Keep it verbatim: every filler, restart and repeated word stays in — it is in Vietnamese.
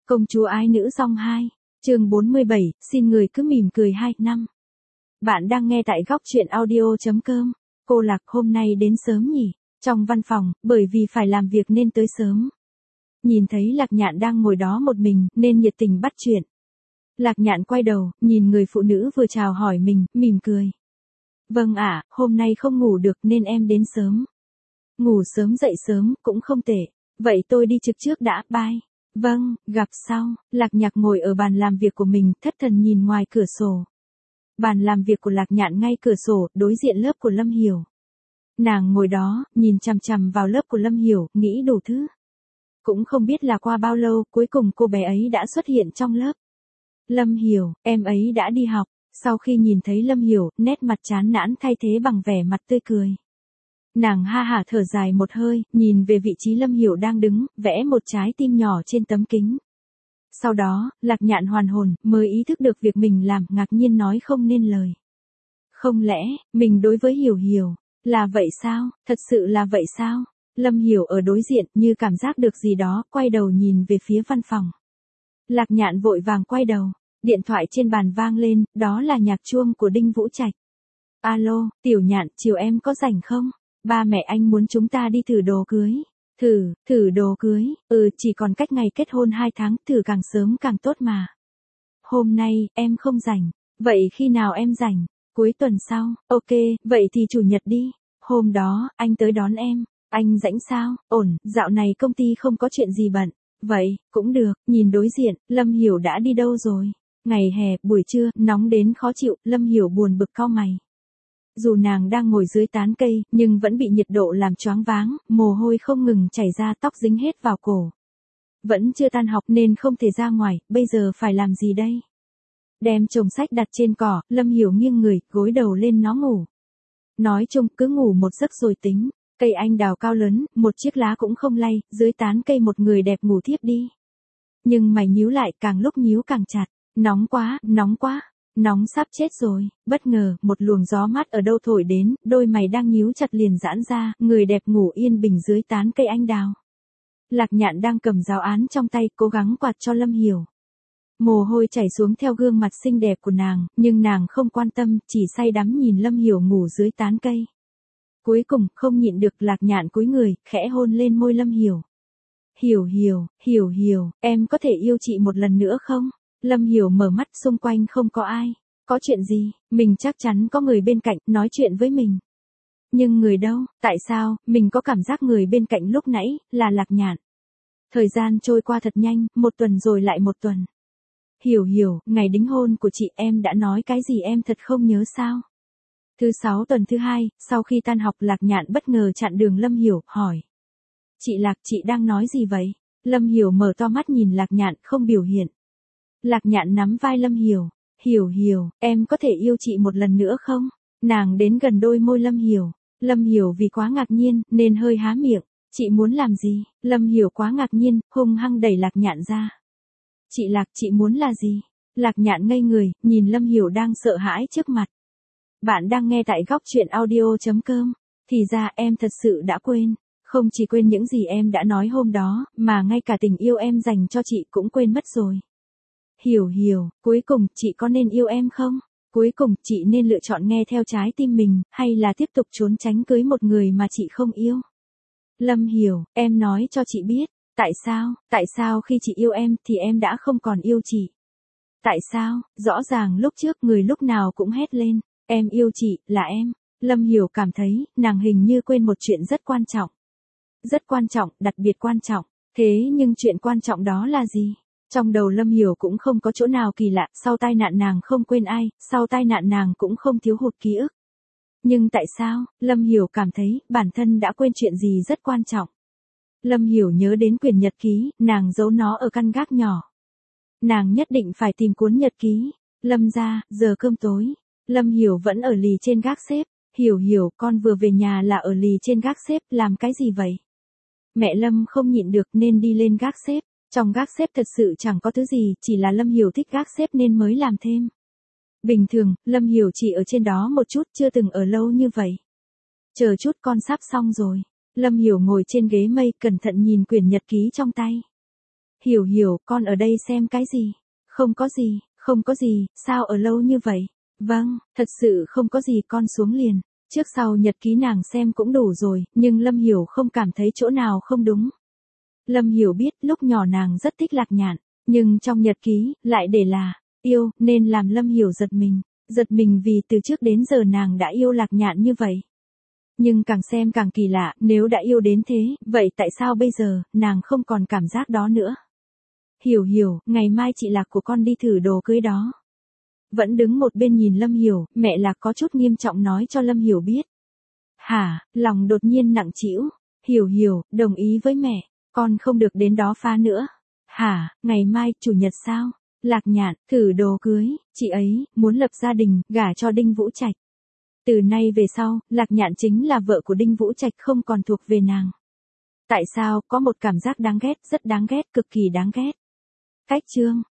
Công chúa ái nữ song hai, chương bốn mươi bảy, xin người cứ mỉm cười hai năm. Bạn đang nghe tại góc truyện audio chấm com. Cô Lạc hôm nay đến sớm nhỉ? Trong văn phòng, bởi vì phải làm việc nên tới sớm. Nhìn thấy Lạc Nhạn đang ngồi đó một mình, nên nhiệt tình bắt chuyện. Lạc Nhạn quay đầu, nhìn người phụ nữ vừa chào hỏi mình, mỉm cười. Vâng ạ, hôm nay không ngủ được nên em đến sớm. Ngủ sớm dậy sớm, cũng không tệ. Vậy tôi đi trực trước đã, bye. Vâng, gặp sau. Lạc Nhạc ngồi ở bàn làm việc của mình, thất thần nhìn ngoài cửa sổ. Bàn làm việc của Lạc Nhạn ngay cửa sổ, đối diện lớp của Lâm Hiểu. Nàng ngồi đó, nhìn chằm chằm vào lớp của Lâm Hiểu, nghĩ đủ thứ. Cũng không biết là qua bao lâu, cuối cùng cô bé ấy đã xuất hiện trong lớp. Lâm Hiểu, em ấy đã đi học. Sau khi nhìn thấy Lâm Hiểu, nét mặt chán nản thay thế bằng vẻ mặt tươi cười. Nàng ha hả thở dài một hơi, nhìn về vị trí Lâm Hiểu đang đứng, vẽ một trái tim nhỏ trên tấm kính. Sau đó, Lạc Nhạn hoàn hồn, mới ý thức được việc mình làm, ngạc nhiên nói không nên lời. Không lẽ, mình đối với Hiểu Hiểu, là vậy sao, thật sự là vậy sao? Lâm Hiểu ở đối diện, như cảm giác được gì đó, quay đầu nhìn về phía văn phòng. Lạc Nhạn vội vàng quay đầu, điện thoại trên bàn vang lên, đó là nhạc chuông của Đinh Vũ Trạch. Alo, Tiểu Nhạn, chiều em có rảnh không? Ba mẹ anh muốn chúng ta đi thử đồ cưới. Thử, thử đồ cưới, ừ chỉ còn cách ngày kết hôn hai tháng, thử càng sớm càng tốt mà. Hôm nay, em không rảnh. Vậy khi nào em rảnh? Cuối tuần sau, ok, vậy thì chủ nhật đi. Hôm đó, anh tới đón em. Anh rảnh sao? Ổn, dạo này công ty không có chuyện gì bận. Vậy, cũng được, nhìn đối diện, Lâm Hiểu đã đi đâu rồi? Ngày hè, buổi trưa, nóng đến khó chịu, Lâm Hiểu buồn bực cau mày. Dù nàng đang ngồi dưới tán cây, nhưng vẫn bị nhiệt độ làm choáng váng, mồ hôi không ngừng chảy ra, tóc dính hết vào cổ. Vẫn chưa tan học nên không thể ra ngoài, bây giờ phải làm gì đây? Đem chồng sách đặt trên cỏ, Lâm Hiểu nghiêng người, gối đầu lên nó ngủ. Nói chung, cứ ngủ một giấc rồi tính. Cây anh đào cao lớn, một chiếc lá cũng không lay, dưới tán cây một người đẹp ngủ thiếp đi. Nhưng mày nhíu lại, càng lúc nhíu càng chặt. Nóng quá, nóng quá. Nóng sắp chết rồi, bất ngờ, một luồng gió mát ở đâu thổi đến, đôi mày đang nhíu chặt liền giãn ra, người đẹp ngủ yên bình dưới tán cây anh đào. Lạc Nhạn đang cầm giáo án trong tay, cố gắng quạt cho Lâm Hiểu. Mồ hôi chảy xuống theo gương mặt xinh đẹp của nàng, nhưng nàng không quan tâm, chỉ say đắm nhìn Lâm Hiểu ngủ dưới tán cây. Cuối cùng, không nhịn được, Lạc Nhạn cúi người, khẽ hôn lên môi Lâm Hiểu. Hiểu Hiểu, Hiểu Hiểu, em có thể yêu chị một lần nữa không? Lâm Hiểu mở mắt, xung quanh không có ai. Có chuyện gì? Mình chắc chắn có người bên cạnh, nói chuyện với mình. Nhưng người đâu? Tại sao, mình có cảm giác người bên cạnh lúc nãy, là Lạc Nhạn. Thời gian trôi qua thật nhanh, một tuần rồi lại một tuần. Hiểu Hiểu, ngày đính hôn của chị em đã nói cái gì em thật không nhớ sao? Thứ sáu tuần thứ hai, sau khi tan học Lạc Nhạn bất ngờ chặn đường Lâm Hiểu, hỏi. Chị Lạc, chị đang nói gì vậy? Lâm Hiểu mở to mắt nhìn Lạc Nhạn, không biểu hiện. Lạc Nhạn nắm vai Lâm Hiểu. Hiểu Hiểu, em có thể yêu chị một lần nữa không? Nàng đến gần đôi môi Lâm Hiểu. Lâm Hiểu vì quá ngạc nhiên, nên hơi há miệng. Chị muốn làm gì? Lâm Hiểu quá ngạc nhiên, hung hăng đẩy Lạc Nhạn ra. Chị Lạc, chị muốn là gì? Lạc Nhạn ngây người, nhìn Lâm Hiểu đang sợ hãi trước mặt. Bạn đang nghe tại góc truyện audio chấm com. Thì ra em thật sự đã quên. Không chỉ quên những gì em đã nói hôm đó, mà ngay cả tình yêu em dành cho chị cũng quên mất rồi. Hiểu Hiểu, cuối cùng, chị có nên yêu em không? Cuối cùng, chị nên lựa chọn nghe theo trái tim mình, hay là tiếp tục trốn tránh cưới một người mà chị không yêu? Lâm Hiểu, em nói cho chị biết, tại sao, tại sao khi chị yêu em, thì em đã không còn yêu chị? Tại sao, rõ ràng lúc trước người lúc nào cũng hét lên, em yêu chị, là em. Lâm Hiểu cảm thấy, nàng hình như quên một chuyện rất quan trọng. Rất quan trọng, đặc biệt quan trọng. Thế nhưng chuyện quan trọng đó là gì? Trong đầu Lâm Hiểu cũng không có chỗ nào kỳ lạ, sau tai nạn nàng không quên ai, sau tai nạn nàng cũng không thiếu hụt ký ức. Nhưng tại sao, Lâm Hiểu cảm thấy, bản thân đã quên chuyện gì rất quan trọng. Lâm Hiểu nhớ đến quyển nhật ký, nàng giấu nó ở căn gác nhỏ. Nàng nhất định phải tìm cuốn nhật ký. Lâm ra, giờ cơm tối. Lâm Hiểu vẫn ở lì trên gác xếp. Hiểu Hiểu, con vừa về nhà là ở lì trên gác xếp, làm cái gì vậy? Mẹ Lâm không nhịn được nên đi lên gác xếp. Trong gác xếp thật sự chẳng có thứ gì, chỉ là Lâm Hiểu thích gác xếp nên mới làm thêm. Bình thường, Lâm Hiểu chỉ ở trên đó một chút, chưa từng ở lâu như vậy. Chờ chút, con sắp xong rồi. Lâm Hiểu ngồi trên ghế mây, cẩn thận nhìn quyển nhật ký trong tay. Hiểu hiểu, con ở đây xem cái gì? Không có gì, không có gì, sao ở lâu như vậy? Vâng, thật sự không có gì, con xuống liền. Trước sau nhật ký nàng xem cũng đủ rồi, nhưng Lâm Hiểu không cảm thấy chỗ nào không đúng. Lâm Hiểu biết lúc nhỏ nàng rất thích Lạc Nhạn, nhưng trong nhật ký, lại để là, yêu, nên làm Lâm Hiểu giật mình. Giật mình vì từ trước đến giờ nàng đã yêu Lạc Nhạn như vậy. Nhưng càng xem càng kỳ lạ, nếu đã yêu đến thế, vậy tại sao bây giờ, nàng không còn cảm giác đó nữa? Hiểu hiểu, ngày mai chị Lạc của con đi thử đồ cưới đó. Vẫn đứng một bên nhìn Lâm Hiểu, mẹ Lạc có chút nghiêm trọng nói cho Lâm Hiểu biết. Hả, lòng đột nhiên nặng trĩu. Hiểu hiểu, đồng ý với mẹ, con không được đến đó phá nữa. Hả, ngày mai, chủ nhật sao? Lạc Nhạn, thử đồ cưới, chị ấy, muốn lập gia đình, gả cho Đinh Vũ Trạch. Từ nay về sau, Lạc Nhạn chính là vợ của Đinh Vũ Trạch, không còn thuộc về nàng. Tại sao, có một cảm giác đáng ghét, rất đáng ghét, cực kỳ đáng ghét. Cách chương.